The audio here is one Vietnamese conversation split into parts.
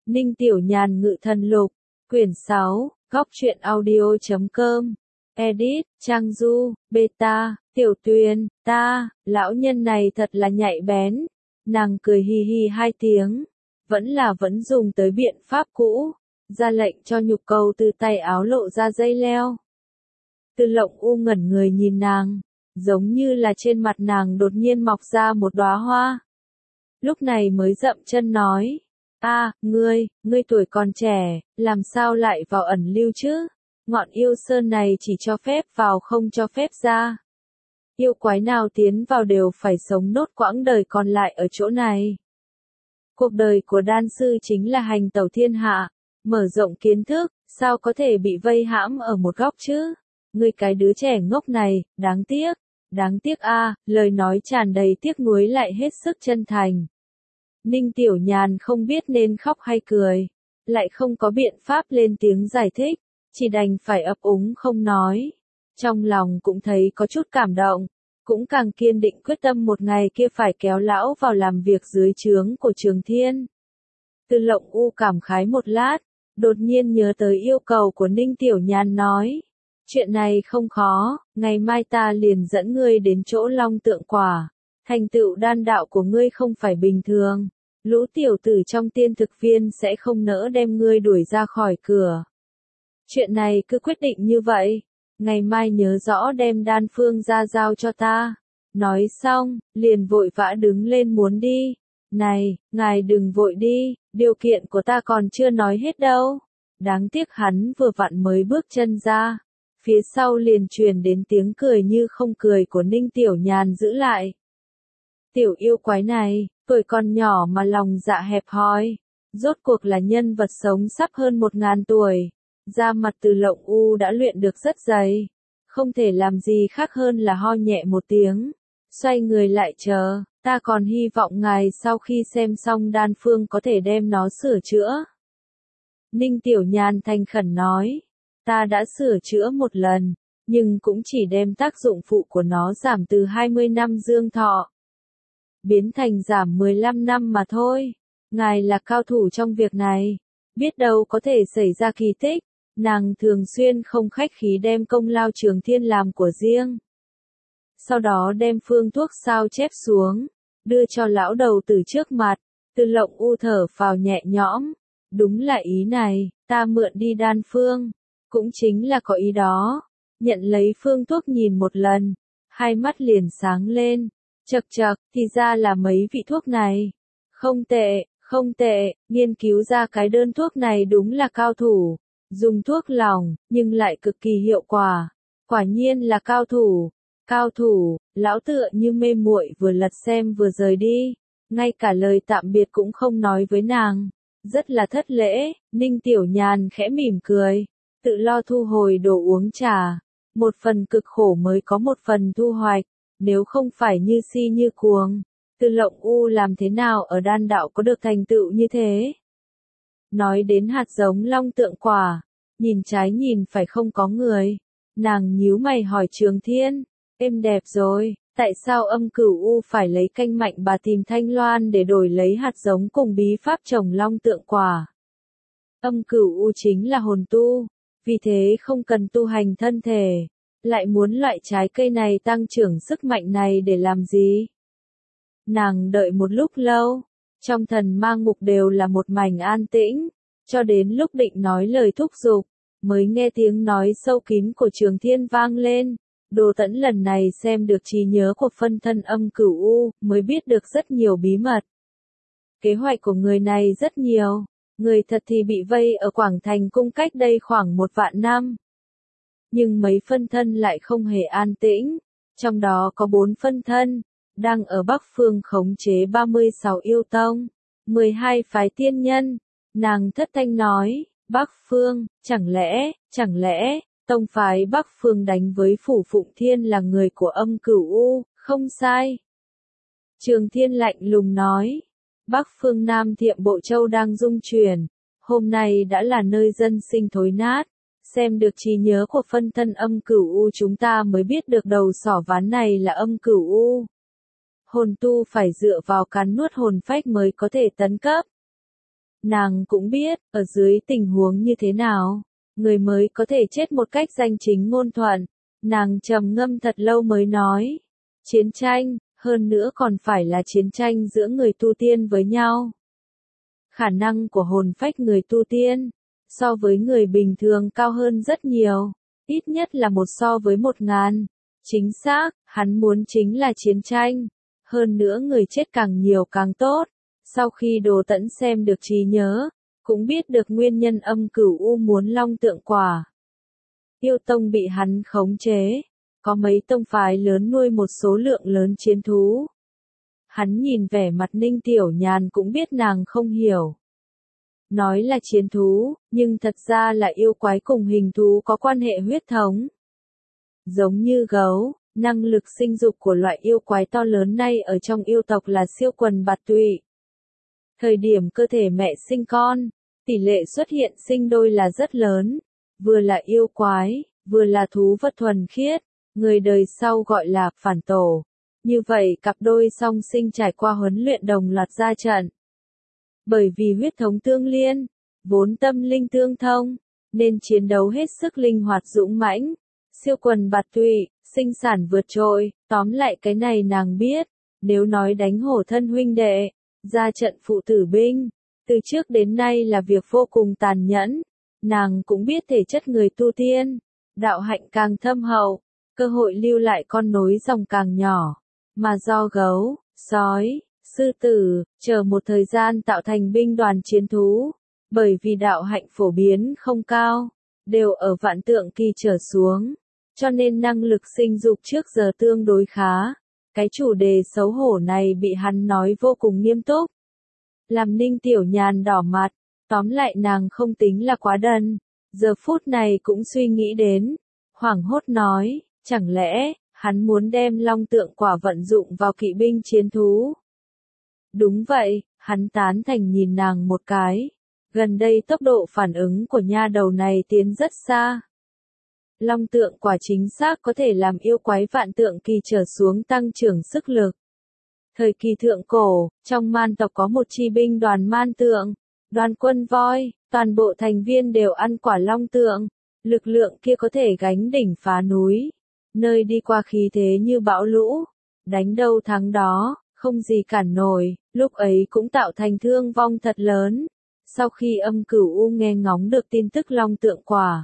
Ninh Tiểu Nhàn Ngự Thần Lục, quyển 6, góc truyện audio.com, edit, Trang Du, beta, Tiểu Tuyền, ta, lão nhân này thật là nhạy bén, nàng cười hi hi hai tiếng, vẫn dùng tới biện pháp cũ, ra lệnh cho nhục cầu từ tay áo lộ ra dây leo. Tư Lộng U ngẩn người nhìn nàng, giống như là trên mặt nàng đột nhiên mọc ra một đóa hoa. Lúc này mới dậm chân nói, ngươi tuổi còn trẻ, làm sao lại vào ẩn lưu chứ? Ngọn yêu sơn này chỉ cho phép vào không cho phép ra. Yêu quái nào tiến vào đều phải sống nốt quãng đời còn lại ở chỗ này. Cuộc đời của đan sư chính là hành tẩu thiên hạ, mở rộng kiến thức, sao có thể bị vây hãm ở một góc chứ? Ngươi cái đứa trẻ ngốc này, đáng tiếc lời nói tràn đầy tiếc nuối lại hết sức chân thành. Ninh Tiểu Nhàn không biết nên khóc hay cười, lại không có biện pháp lên tiếng giải thích, chỉ đành phải ấp úng không nói. Trong lòng cũng thấy có chút cảm động, cũng càng kiên định quyết tâm một ngày kia phải kéo lão vào làm việc dưới trướng của Trường Thiên. Tư Lộng U cảm khái một lát, đột nhiên nhớ tới yêu cầu của Ninh Tiểu Nhàn nói. Chuyện này không khó, ngày mai ta liền dẫn ngươi đến chỗ Long Tượng Quả. Thành tựu đan đạo của ngươi không phải bình thường. Lũ tiểu tử trong tiên thực viên sẽ không nỡ đem ngươi đuổi ra khỏi cửa. Chuyện này cứ quyết định như vậy. Ngày mai nhớ rõ đem đan phương ra giao cho ta. Nói xong, liền vội vã đứng lên muốn đi. Này, ngài đừng vội đi, điều kiện của ta còn chưa nói hết đâu. Đáng tiếc hắn vừa vặn mới bước chân ra. Phía sau liền truyền đến tiếng cười như không cười của Ninh Tiểu Nhàn giữ lại. Tiểu yêu quái này, tuổi còn nhỏ mà lòng dạ hẹp hòi, rốt cuộc là nhân vật sống sắp hơn 1000 tuổi. Da mặt Tư Lộng U đã luyện được rất dày, không thể làm gì khác hơn là ho nhẹ một tiếng, xoay người lại chờ, ta còn hy vọng ngài sau khi xem xong đan phương có thể đem nó sửa chữa. Ninh Tiểu Nhàn thành khẩn nói. Ta đã sửa chữa một lần, nhưng cũng chỉ đem tác dụng phụ của nó giảm từ 20 năm dương thọ, biến thành giảm 15 năm mà thôi. Ngài là cao thủ trong việc này, biết đâu có thể xảy ra kỳ tích. Nàng thường xuyên không khách khí đem công lao Trường Thiên làm của riêng. Sau đó đem phương thuốc sao chép xuống, đưa cho lão đầu tử trước mặt. Tư Lộng U thở phào nhẹ nhõm, đúng là ý này, ta mượn đi đan phương. Cũng chính là có ý đó, nhận lấy phương thuốc nhìn một lần, hai mắt liền sáng lên, chậc, thì ra là mấy vị thuốc này. Không tệ, nghiên cứu ra cái đơn thuốc này đúng là cao thủ, dùng thuốc lỏng, nhưng lại cực kỳ hiệu quả, quả nhiên là cao thủ, lão tựa như mê muội vừa lật xem vừa rời đi, ngay cả lời tạm biệt cũng không nói với nàng, rất là thất lễ. Ninh Tiểu Nhàn khẽ mỉm cười. Tự lo thu hồi đồ uống trà, một phần cực khổ mới có một phần thu hoạch, nếu không phải như si như cuồng, Tư Lộng U làm thế nào ở đan đạo có được thành tựu như thế. Nói đến hạt giống Long Tượng Quả, nhìn trái nhìn phải không có người, nàng nhíu mày hỏi Trường Thiên, êm đẹp rồi, tại sao Âm Cửu U phải lấy canh mạnh bà tìm Thanh Loan để đổi lấy hạt giống cùng bí pháp trồng Long Tượng Quả? Âm Cửu U chính là hồn tu. Vì thế không cần tu hành thân thể, lại muốn loại trái cây này tăng trưởng sức mạnh này để làm gì? Nàng đợi một lúc lâu, trong thần ma ngục đều là một mảnh an tĩnh, cho đến lúc định nói lời thúc giục, mới nghe tiếng nói sâu kín của Trường Thiên vang lên. Đồ Tẫn lần này xem được trí nhớ của phân thân Âm Cửu U, mới biết được rất nhiều bí mật. Kế hoạch của người này rất nhiều. Người thật thì bị vây ở Quảng Thành Cung cách đây khoảng 1 vạn năm. Nhưng mấy phân thân lại không hề an tĩnh, trong đó có 4 phân thân, đang ở Bắc Phương khống chế 36 yêu tông, 12 phái tiên nhân. Nàng thất thanh nói, Bắc Phương, chẳng lẽ, tông phái Bắc Phương đánh với Phủ Phụng Thiên là người của Âm Cửu U, không sai. Trường Thiên lạnh lùng nói. Bắc Phương Nam Thiệm Bộ Châu đang rung chuyển, hôm nay đã là nơi dân sinh thối nát, xem được trí nhớ của phân thân Âm Cửu U chúng ta mới biết được đầu sỏ ván này là Âm Cửu U. Hồn tu phải dựa vào cắn nuốt hồn phách mới có thể tấn cấp. Nàng cũng biết, ở dưới tình huống như thế nào, người mới có thể chết một cách danh chính ngôn thuận. Nàng trầm ngâm thật lâu mới nói, chiến tranh, hơn nữa còn phải là chiến tranh giữa người tu tiên với nhau. Khả năng của hồn phách người tu tiên, so với người bình thường cao hơn rất nhiều, ít nhất là 1 so với 1000. Chính xác, hắn muốn chính là chiến tranh. Hơn nữa người chết càng nhiều càng tốt. Sau khi Đồ Tẫn xem được trí nhớ, cũng biết được nguyên nhân Âm Cửu U muốn long tượng quả. Yêu tông bị hắn khống chế, có mấy tông phái lớn nuôi một số lượng lớn chiến thú. Hắn nhìn vẻ mặt Ninh Tiểu Nhàn cũng biết nàng không hiểu. Nói là chiến thú, nhưng thật ra là yêu quái cùng hình thú có quan hệ huyết thống. Giống như gấu, năng lực sinh dục của loại yêu quái to lớn này ở trong yêu tộc là siêu quần bạt tụy. Thời điểm cơ thể mẹ sinh con, tỷ lệ xuất hiện sinh đôi là rất lớn, vừa là yêu quái, vừa là thú vật thuần khiết, người đời sau gọi là phản tổ. Như vậy cặp đôi song sinh trải qua huấn luyện đồng loạt ra trận. Bởi vì huyết thống tương liên, vốn tâm linh tương thông, nên chiến đấu hết sức linh hoạt dũng mãnh, siêu quần bạt tụy, sinh sản vượt trội, tóm lại cái này nàng biết, nếu nói đánh hổ thân huynh đệ, ra trận phụ tử binh, từ trước đến nay là việc vô cùng tàn nhẫn, nàng cũng biết thể chất người tu tiên, đạo hạnh càng thâm hậu, cơ hội lưu lại con nối dòng càng nhỏ, mà do gấu, sói, sư tử, chờ một thời gian tạo thành binh đoàn chiến thú, bởi vì đạo hạnh phổ biến không cao, đều ở vạn tượng kỳ trở xuống, cho nên năng lực sinh dục trước giờ tương đối khá. Cái chủ đề xấu hổ này bị hắn nói vô cùng nghiêm túc. Làm Ninh Tiểu Nhàn đỏ mặt, tóm lại nàng không tính là quá đần, giờ phút này cũng suy nghĩ đến, hoảng hốt nói, chẳng lẽ, hắn muốn đem long tượng quả vận dụng vào kỵ binh chiến thú. Đúng vậy, hắn tán thành nhìn nàng một cái. Gần đây tốc độ phản ứng của nha đầu này tiến rất xa. Long tượng quả chính xác có thể làm yêu quái vạn tượng kỳ trở xuống tăng trưởng sức lực. Thời kỳ thượng cổ, trong man tộc có một chi binh đoàn man tượng, đoàn quân voi, toàn bộ thành viên đều ăn quả long tượng. Lực lượng kia có thể gánh đỉnh phá núi, nơi đi qua khí thế như bão lũ, đánh đâu thắng đó, không gì cản nổi, lúc ấy cũng tạo thành thương vong thật lớn. Sau khi Âm Cửu U nghe ngóng được tin tức long tượng quả,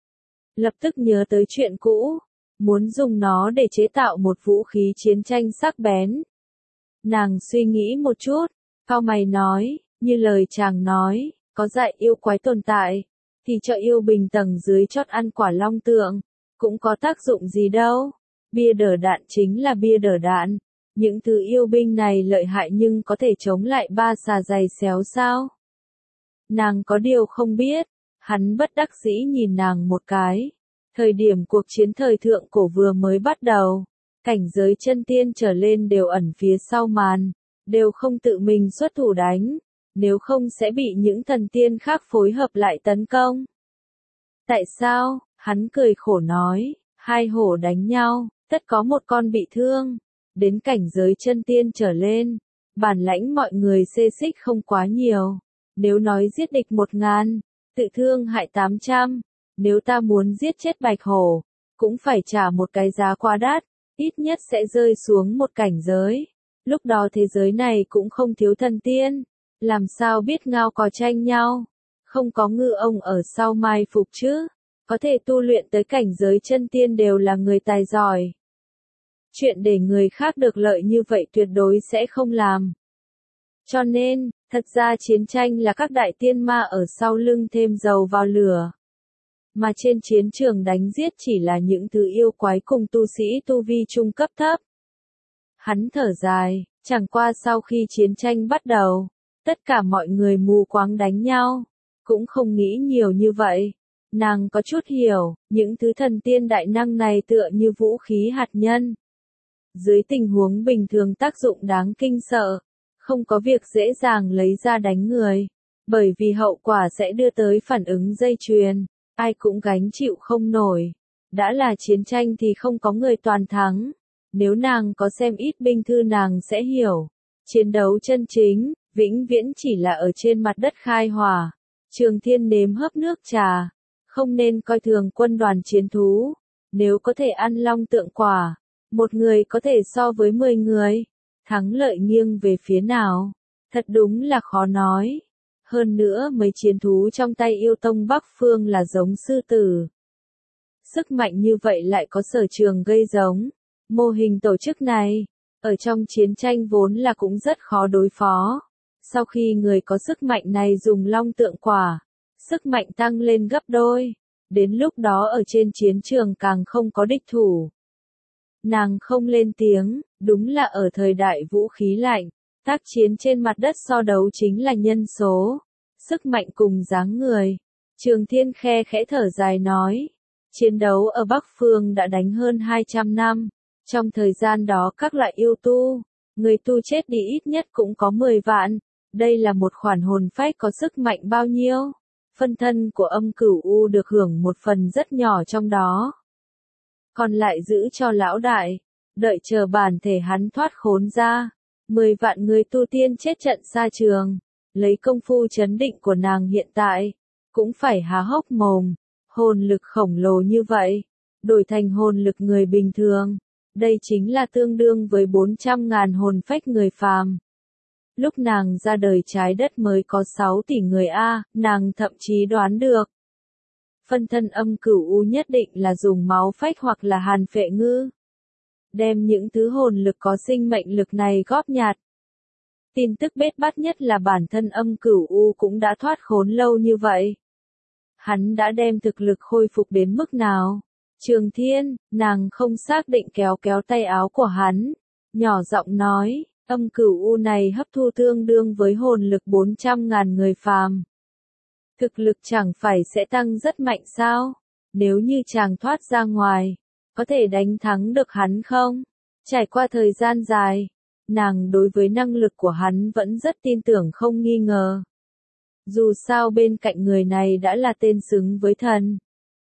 lập tức nhớ tới chuyện cũ, muốn dùng nó để chế tạo một vũ khí chiến tranh sắc bén. Nàng suy nghĩ một chút, cau mày nói, như lời chàng nói, có dạy yêu quái tồn tại, thì cho yêu bình tầng dưới chót ăn quả long tượng, cũng có tác dụng gì đâu. Bia đỡ đạn chính là bia đỡ đạn, những thứ yêu binh này lợi hại nhưng có thể chống lại ba xà dày xéo sao? Nàng có điều không biết, hắn bất đắc dĩ nhìn nàng một cái. Thời điểm cuộc chiến thời thượng cổ vừa mới bắt đầu, cảnh giới chân tiên trở lên đều ẩn phía sau màn, đều không tự mình xuất thủ đánh, nếu không sẽ bị những thần tiên khác phối hợp lại tấn công. Tại sao? Hắn cười khổ nói, hai hổ đánh nhau, tất có một con bị thương, đến cảnh giới chân tiên trở lên, bản lãnh mọi người xê xích không quá nhiều, nếu nói giết địch 1000, tự thương hại 800. Nếu ta muốn giết chết bạch hổ, cũng phải trả một cái giá quá đắt, ít nhất sẽ rơi xuống một cảnh giới. Lúc đó thế giới này cũng không thiếu thần tiên, làm sao biết ngao cò tranh nhau, không có ngư ông ở sau mai phục chứ, có thể tu luyện tới cảnh giới chân tiên đều là người tài giỏi. Chuyện để người khác được lợi như vậy tuyệt đối sẽ không làm. Cho nên, thật ra chiến tranh là các đại tiên ma ở sau lưng thêm dầu vào lửa. Mà trên chiến trường đánh giết chỉ là những thứ yêu quái cùng tu sĩ tu vi trung cấp thấp. Hắn thở dài, chẳng qua sau khi chiến tranh bắt đầu, tất cả mọi người mù quáng đánh nhau, cũng không nghĩ nhiều như vậy. Nàng có chút hiểu, những thứ thần tiên đại năng này tựa như vũ khí hạt nhân. Dưới tình huống bình thường tác dụng đáng kinh sợ, không có việc dễ dàng lấy ra đánh người, bởi vì hậu quả sẽ đưa tới phản ứng dây chuyền. Ai cũng gánh chịu không nổi. Đã là chiến tranh thì không có người toàn thắng. Nếu nàng có xem ít binh thư nàng sẽ hiểu. Chiến đấu chân chính, vĩnh viễn chỉ là ở trên mặt đất khai hỏa. Trường Thiên nếm hớp nước trà, không nên coi thường quân đoàn chiến thú, nếu có thể ăn long tượng quả, một người có thể so với 10 người, thắng lợi nghiêng về phía nào, thật đúng là khó nói. Hơn nữa mấy chiến thú trong tay yêu tông Bắc Phương là giống sư tử. Sức mạnh như vậy lại có sở trường gây giống. Mô hình tổ chức này, ở trong chiến tranh vốn là cũng rất khó đối phó. Sau khi người có sức mạnh này dùng long tượng quả, sức mạnh tăng lên gấp đôi. Đến lúc đó ở trên chiến trường càng không có địch thủ. Nàng không lên tiếng, đúng là ở thời đại vũ khí lạnh, tác chiến trên mặt đất so đấu chính là nhân số, sức mạnh cùng dáng người. Trường Thiên khe khẽ thở dài nói, chiến đấu ở Bắc Phương đã đánh hơn 200 năm, trong thời gian đó các loại yêu tu, người tu chết đi ít nhất cũng có 10 vạn, đây là một khoản hồn phách có sức mạnh bao nhiêu? Phân thân của Âm Cửu U được hưởng một phần rất nhỏ trong đó. Còn lại giữ cho lão đại, đợi chờ bản thể hắn thoát khốn ra. 10 vạn người tu tiên chết trận xa trường, lấy công phu chấn định của nàng hiện tại, cũng phải há hốc mồm, hồn lực khổng lồ như vậy, đổi thành hồn lực người bình thường, đây chính là tương đương với 400.000 hồn phách người phàm. Lúc nàng ra đời trái đất mới có 6 tỷ người A, nàng thậm chí đoán được. Phân thân Âm Cửu U nhất định là dùng máu phách hoặc là hàn phệ ngư. Đem những thứ hồn lực có sinh mệnh lực này góp nhặt. Tin tức bết bát nhất là bản thân Âm Cửu U cũng đã thoát khốn lâu như vậy. Hắn đã đem thực lực khôi phục đến mức nào? Trường Thiên, nàng không xác định kéo kéo tay áo của hắn, nhỏ giọng nói, Âm Cửu U này hấp thu tương đương với hồn lực 400.000 người phàm. Thực lực chẳng phải sẽ tăng rất mạnh sao? Nếu như chàng thoát ra ngoài, có thể đánh thắng được hắn không? Trải qua thời gian dài, nàng đối với năng lực của hắn vẫn rất tin tưởng không nghi ngờ. Dù sao bên cạnh người này đã là tên xứng với thần.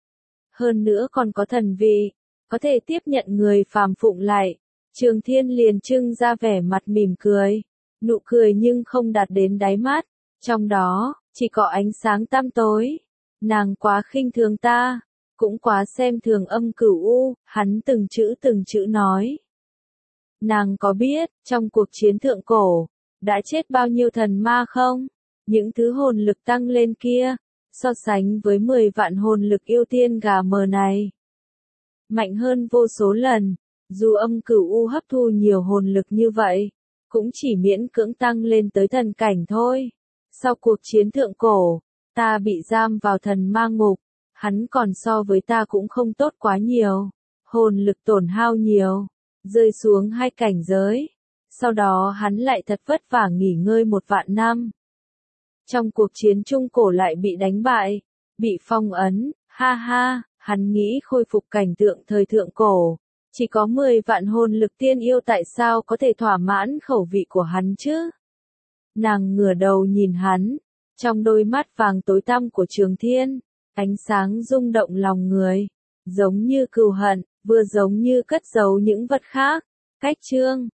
Hơn nữa còn có thần vị, có thể tiếp nhận người phàm phụng lại. Trường Thiên liền trưng ra vẻ mặt mỉm cười, nụ cười nhưng không đạt đến đáy mắt, trong đó, chỉ có ánh sáng tăm tối. Nàng quá khinh thường ta, cũng quá xem thường Âm Cửu U, hắn từng chữ nói. Nàng có biết, trong cuộc chiến thượng cổ, đã chết bao nhiêu thần ma không? Những thứ hồn lực tăng lên kia, so sánh với 10 vạn hồn lực yêu tiên gà mờ này. Mạnh hơn vô số lần, dù Âm Cửu U hấp thu nhiều hồn lực như vậy, cũng chỉ miễn cưỡng tăng lên tới thần cảnh thôi. Sau cuộc chiến thượng cổ, ta bị giam vào thần ma ngục, hắn còn so với ta cũng không tốt quá nhiều, hồn lực tổn hao nhiều, rơi xuống 2 cảnh giới. Sau đó hắn lại thật vất vả nghỉ ngơi 1 vạn năm. Trong cuộc chiến trung cổ lại bị đánh bại, bị phong ấn, ha ha, hắn nghĩ khôi phục cảnh tượng thời thượng cổ. Chỉ có 10 vạn hồn lực tiên yêu tại sao có thể thỏa mãn khẩu vị của hắn chứ? Nàng ngửa đầu nhìn hắn, trong đôi mắt vàng tối tăm của Trường Thiên, ánh sáng rung động lòng người, giống như cừu hận, vừa giống như cất giấu những vật khác. Cách chương